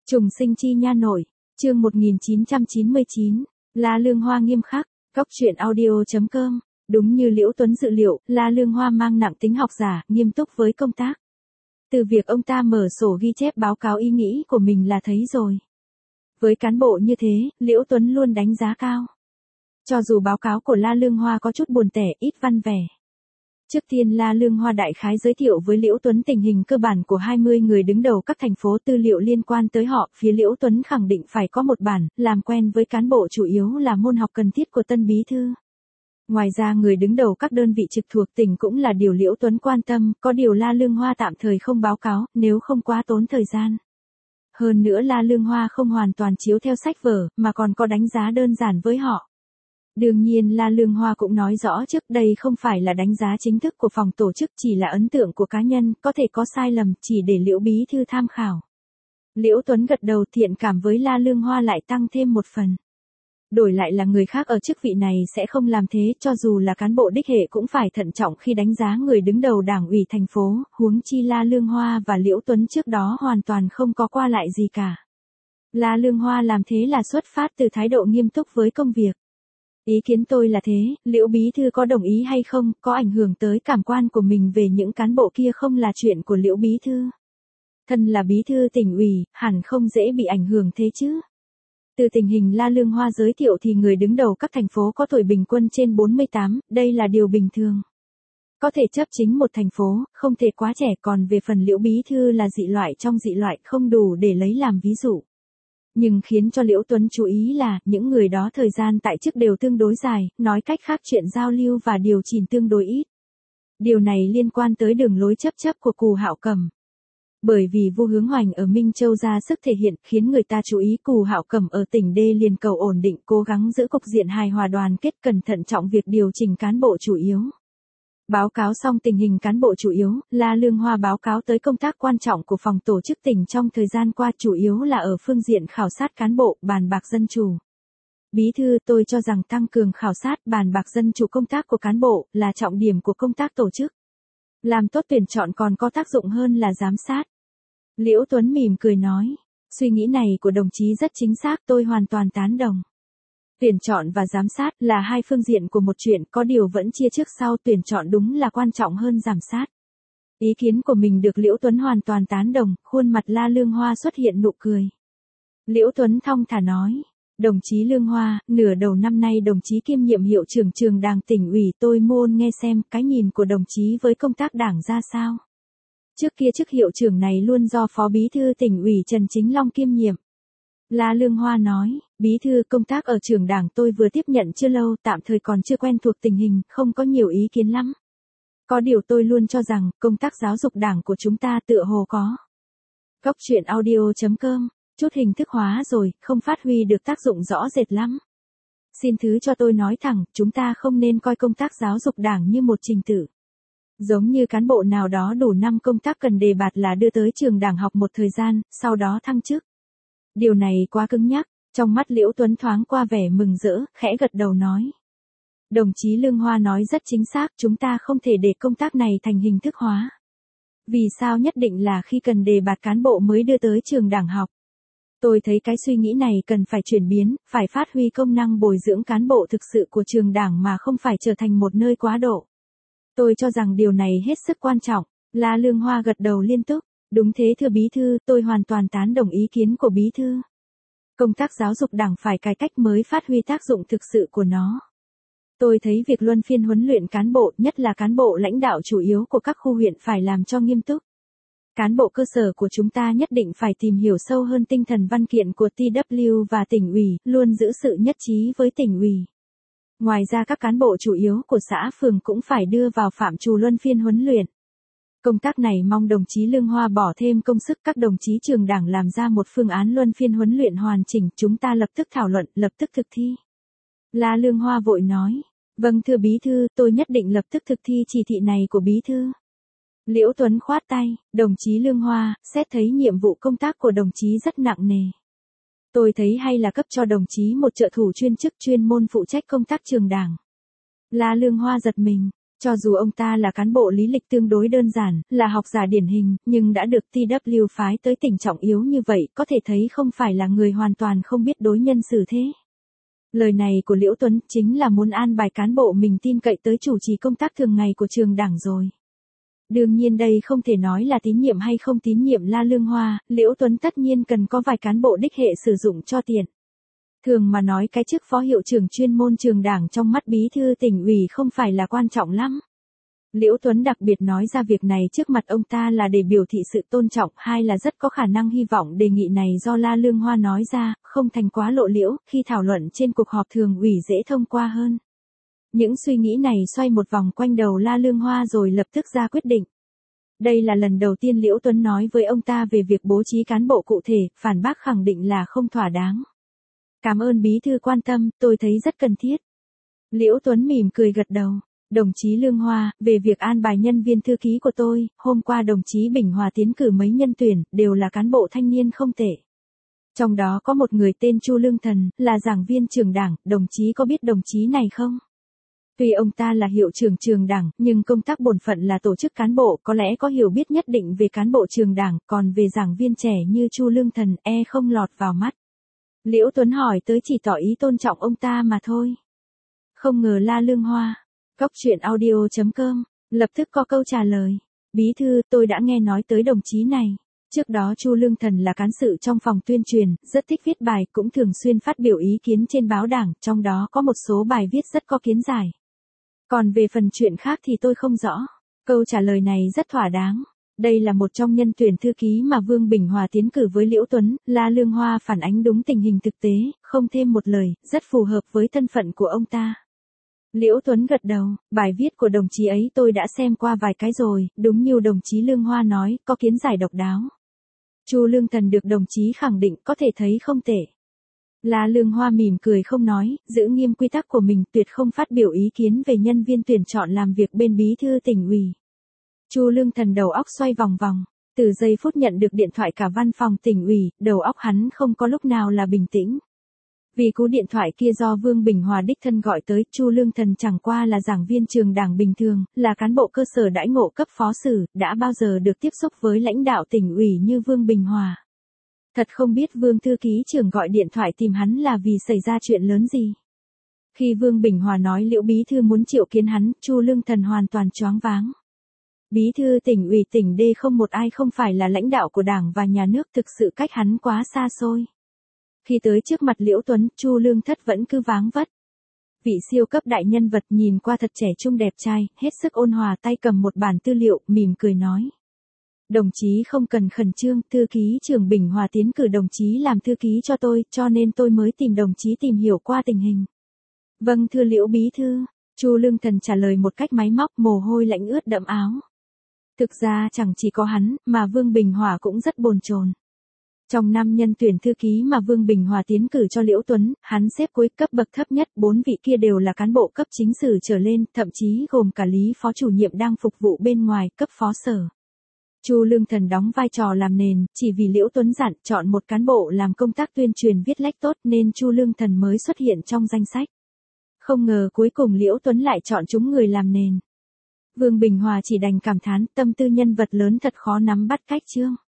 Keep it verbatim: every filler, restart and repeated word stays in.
Trùng sinh chi nha nội, chương một nghìn chín trăm chín mươi chín, La Lương Hoa nghiêm khắc, cóc truyện audio chấm com. Đúng như Liễu Tuấn dự liệu, La Lương Hoa mang nặng tính học giả, nghiêm túc với công tác. Từ việc ông ta mở sổ ghi chép báo cáo ý nghĩ của mình là thấy rồi. Với cán bộ như thế, Liễu Tuấn luôn đánh giá cao. Cho dù báo cáo của La Lương Hoa có chút buồn tẻ, ít văn vẻ. Trước tiên La Lương Hoa đại khái giới thiệu với Liễu Tuấn tình hình cơ bản của hai mươi người đứng đầu các thành phố, tư liệu liên quan tới họ, phía Liễu Tuấn khẳng định phải có một bản, làm quen với cán bộ chủ yếu là môn học cần thiết của tân bí thư. Ngoài ra người đứng đầu các đơn vị trực thuộc tỉnh cũng là điều Liễu Tuấn quan tâm, có điều La Lương Hoa tạm thời không báo cáo, nếu không quá tốn thời gian. Hơn nữa La Lương Hoa không hoàn toàn chiếu theo sách vở, mà còn có đánh giá đơn giản với họ. Đương nhiên La Lương Hoa cũng nói rõ trước đây không phải là đánh giá chính thức của phòng tổ chức, chỉ là ấn tượng của cá nhân, có thể có sai lầm, chỉ để Liễu bí thư tham khảo. Liễu Tuấn gật đầu, thiện cảm với La Lương Hoa lại tăng thêm một phần. Đổi lại là người khác ở chức vị này sẽ không làm thế, cho dù là cán bộ đích hệ cũng phải thận trọng khi đánh giá người đứng đầu đảng ủy thành phố, huống chi La Lương Hoa và Liễu Tuấn trước đó hoàn toàn không có qua lại gì cả. La Lương Hoa làm thế là xuất phát từ thái độ nghiêm túc với công việc. Ý kiến tôi là thế, Liễu bí thư có đồng ý hay không, có ảnh hưởng tới cảm quan của mình về những cán bộ kia không là chuyện của Liễu bí thư. Thân là bí thư tỉnh ủy, hẳn không dễ bị ảnh hưởng thế chứ. Từ tình hình La Lương Hoa giới thiệu thì người đứng đầu các thành phố có tuổi bình quân trên bốn mươi tám, đây là điều bình thường. Có thể chấp chính một thành phố, không thể quá trẻ, còn về phần Liễu bí thư là dị loại trong dị loại, không đủ để lấy làm ví dụ. Nhưng khiến cho Liễu Tuấn chú ý là, những người đó thời gian tại chức đều tương đối dài, nói cách khác chuyện giao lưu và điều chỉnh tương đối ít. Điều này liên quan tới đường lối chấp chấp của Cù Hạo Cẩm. Bởi vì Vu Hướng Hoành ở Minh Châu ra sức thể hiện, khiến người ta chú ý, Cù Hạo Cẩm ở tỉnh D liền cầu ổn định, cố gắng giữ cục diện hài hòa đoàn kết, cẩn thận trọng việc điều chỉnh cán bộ chủ yếu. Báo cáo xong tình hình cán bộ chủ yếu, La Lương Hoa báo cáo tới công tác quan trọng của phòng tổ chức tỉnh trong thời gian qua, chủ yếu là ở phương diện khảo sát cán bộ, bàn bạc dân chủ. Bí thư, tôi cho rằng tăng cường khảo sát, bàn bạc dân chủ công tác của cán bộ, là trọng điểm của công tác tổ chức. Làm tốt tuyển chọn còn có tác dụng hơn là giám sát. Liễu Tuấn mỉm cười nói, suy nghĩ này của đồng chí rất chính xác, tôi hoàn toàn tán đồng. Tuyển chọn và giám sát là hai phương diện của một chuyện, có điều vẫn chia trước sau, tuyển chọn đúng là quan trọng hơn giám sát. Ý kiến của mình được Liễu Tuấn hoàn toàn tán đồng, khuôn mặt La Lương Hoa xuất hiện nụ cười. Liễu Tuấn thong thả nói, đồng chí Lương Hoa, nửa đầu năm nay đồng chí kiêm nhiệm hiệu trưởng trường đảng tỉnh ủy, tôi muốn nghe xem cái nhìn của đồng chí với công tác đảng ra sao. Trước kia chức hiệu trưởng này luôn do Phó Bí thư tỉnh ủy Trần Chính Long kiêm nhiệm. La Lương Hoa nói, bí thư, công tác ở trường đảng tôi vừa tiếp nhận chưa lâu, tạm thời còn chưa quen thuộc tình hình, không có nhiều ý kiến lắm. Có điều tôi luôn cho rằng, công tác giáo dục đảng của chúng ta tựa hồ có. Cóc truyện audio chấm com, chút hình thức hóa rồi, không phát huy được tác dụng rõ rệt lắm. Xin thứ cho tôi nói thẳng, chúng ta không nên coi công tác giáo dục đảng như một trình tự. Giống như cán bộ nào đó đủ năm công tác cần đề bạt là đưa tới trường đảng học một thời gian, sau đó thăng chức. Điều này quá cứng nhắc, trong mắt Liễu Tuấn thoáng qua vẻ mừng rỡ, khẽ gật đầu nói. Đồng chí Lương Hoa nói rất chính xác, chúng ta không thể để công tác này thành hình thức hóa. Vì sao nhất định là khi cần đề bạt cán bộ mới đưa tới trường đảng học? Tôi thấy cái suy nghĩ này cần phải chuyển biến, phải phát huy công năng bồi dưỡng cán bộ thực sự của trường đảng mà không phải trở thành một nơi quá độ. Tôi cho rằng điều này hết sức quan trọng. La Lương Hoa gật đầu liên tục. Đúng thế thưa bí thư, tôi hoàn toàn tán đồng ý kiến của bí thư. Công tác giáo dục đảng phải cải cách mới phát huy tác dụng thực sự của nó. Tôi thấy việc luân phiên huấn luyện cán bộ, nhất là cán bộ lãnh đạo chủ yếu của các khu huyện phải làm cho nghiêm túc. Cán bộ cơ sở của chúng ta nhất định phải tìm hiểu sâu hơn tinh thần văn kiện của tê vê kép và tỉnh ủy, luôn giữ sự nhất trí với tỉnh ủy. Ngoài ra các cán bộ chủ yếu của xã phường cũng phải đưa vào phạm trù luân phiên huấn luyện. Công tác này mong đồng chí Lương Hoa bỏ thêm công sức, các đồng chí trường đảng làm ra một phương án luân phiên huấn luyện hoàn chỉnh, chúng ta lập tức thảo luận, lập tức thực thi. La Lương Hoa vội nói, vâng thưa bí thư, tôi nhất định lập tức thực thi chỉ thị này của bí thư. Liễu Tuấn khoát tay, đồng chí Lương Hoa, xét thấy nhiệm vụ công tác của đồng chí rất nặng nề. Tôi thấy hay là cấp cho đồng chí một trợ thủ chuyên chức chuyên môn phụ trách công tác trường đảng. La Lương Hoa giật mình. Cho dù ông ta là cán bộ lý lịch tương đối đơn giản, là học giả điển hình, nhưng đã được tê vê phái tới tình trọng yếu như vậy, có thể thấy không phải là người hoàn toàn không biết đối nhân xử thế. Lời này của Liễu Tuấn chính là muốn an bài cán bộ mình tin cậy tới chủ trì công tác thường ngày của trường đảng rồi. Đương nhiên đây không thể nói là tín nhiệm hay không tín nhiệm La Lương Hoa, Liễu Tuấn tất nhiên cần có vài cán bộ đích hệ sử dụng cho tiện. Thường mà nói cái chức phó hiệu trưởng chuyên môn trường đảng trong mắt bí thư tỉnh ủy không phải là quan trọng lắm. Liễu Tuấn đặc biệt nói ra việc này trước mặt ông ta là để biểu thị sự tôn trọng, hai là rất có khả năng hy vọng đề nghị này do La Lương Hoa nói ra, không thành quá lộ liễu, khi thảo luận trên cuộc họp thường ủy dễ thông qua hơn. Những suy nghĩ này xoay một vòng quanh đầu La Lương Hoa rồi lập tức ra quyết định. Đây là lần đầu tiên Liễu Tuấn nói với ông ta về việc bố trí cán bộ cụ thể, phản bác khẳng định là không thỏa đáng. Cảm ơn bí thư quan tâm, tôi thấy rất cần thiết. Liễu Tuấn mỉm cười gật đầu. Đồng chí Lương Hoa, về việc an bài nhân viên thư ký của tôi, hôm qua đồng chí Bình Hòa tiến cử mấy nhân tuyển, đều là cán bộ thanh niên không tệ. Trong đó có một người tên Chu Lương Thần, là giảng viên trường đảng, đồng chí có biết đồng chí này không? Tuy ông ta là hiệu trưởng trường đảng, nhưng công tác bổn phận là tổ chức cán bộ, có lẽ có hiểu biết nhất định về cán bộ trường đảng, còn về giảng viên trẻ như Chu Lương Thần, e không lọt vào mắt. Liễu Tuấn hỏi tới chỉ tỏ ý tôn trọng ông ta mà thôi. Không ngờ La Lương Hoa, Cóc truyện audio chấm com, lập tức có câu trả lời. Bí thư, tôi đã nghe nói tới đồng chí này. Trước đó Chu Lương Thần là cán sự trong phòng tuyên truyền, rất thích viết bài, cũng thường xuyên phát biểu ý kiến trên báo đảng, trong đó có một số bài viết rất có kiến giải. Còn về phần chuyện khác thì tôi không rõ. Câu trả lời này rất thỏa đáng. Đây là một trong nhân tuyển thư ký mà Vương Bình Hòa tiến cử với Liễu Tuấn, La Lương Hoa phản ánh đúng tình hình thực tế, không thêm một lời, rất phù hợp với thân phận của ông ta. Liễu Tuấn gật đầu, bài viết của đồng chí ấy tôi đã xem qua vài cái rồi, đúng như đồng chí Lương Hoa nói, có kiến giải độc đáo. Chu Lương Thần được đồng chí khẳng định có thể thấy không tệ. La Lương Hoa mỉm cười không nói, giữ nghiêm quy tắc của mình, tuyệt không phát biểu ý kiến về nhân viên tuyển chọn làm việc bên bí thư tỉnh ủy. Chu Lương Thần đầu óc xoay vòng vòng, từ giây phút nhận được điện thoại cả văn phòng tỉnh ủy, đầu óc hắn không có lúc nào là bình tĩnh. Vì cú điện thoại kia do Vương Bình Hòa đích thân gọi tới, Chu Lương Thần chẳng qua là giảng viên trường đảng bình thường, là cán bộ cơ sở đãi ngộ cấp phó sử, đã bao giờ được tiếp xúc với lãnh đạo tỉnh ủy như Vương Bình Hòa. Thật không biết Vương thư ký trưởng gọi điện thoại tìm hắn là vì xảy ra chuyện lớn gì. Khi Vương Bình Hòa nói Liễu bí thư muốn triệu kiến hắn, Chu Lương Thần hoàn toàn choáng váng. Bí thư tỉnh ủy tỉnh D không một ai không phải là lãnh đạo của đảng và nhà nước, thực sự cách hắn quá xa xôi. Khi tới trước mặt Liễu Tuấn, Chu Lương Thất vẫn cứ váng vất. Vị siêu cấp đại nhân vật nhìn qua thật trẻ trung đẹp trai, hết sức ôn hòa, tay cầm một bản tư liệu, mỉm cười nói. Đồng chí không cần khẩn trương, thư ký trưởng Bình Hòa tiến cử đồng chí làm thư ký cho tôi, cho nên tôi mới tìm đồng chí tìm hiểu qua tình hình. Vâng thưa Liễu bí thư, Chu Lương Thần trả lời một cách máy móc, mồ hôi lạnh ướt đẫm áo. Thực ra chẳng chỉ có hắn, mà Vương Bình Hòa cũng rất bồn chồn. Trong năm nhân tuyển thư ký mà Vương Bình Hòa tiến cử cho Liễu Tuấn, hắn xếp cuối cấp bậc thấp nhất, bốn vị kia đều là cán bộ cấp chính sử trở lên, thậm chí gồm cả lý phó chủ nhiệm đang phục vụ bên ngoài, cấp phó sở. Chu Lương Thần đóng vai trò làm nền, chỉ vì Liễu Tuấn dặn chọn một cán bộ làm công tác tuyên truyền viết lách tốt nên Chu Lương Thần mới xuất hiện trong danh sách. Không ngờ cuối cùng Liễu Tuấn lại chọn chúng người làm nền. Vương Bình Hòa chỉ đành cảm thán, tâm tư nhân vật lớn thật khó nắm bắt cách chương.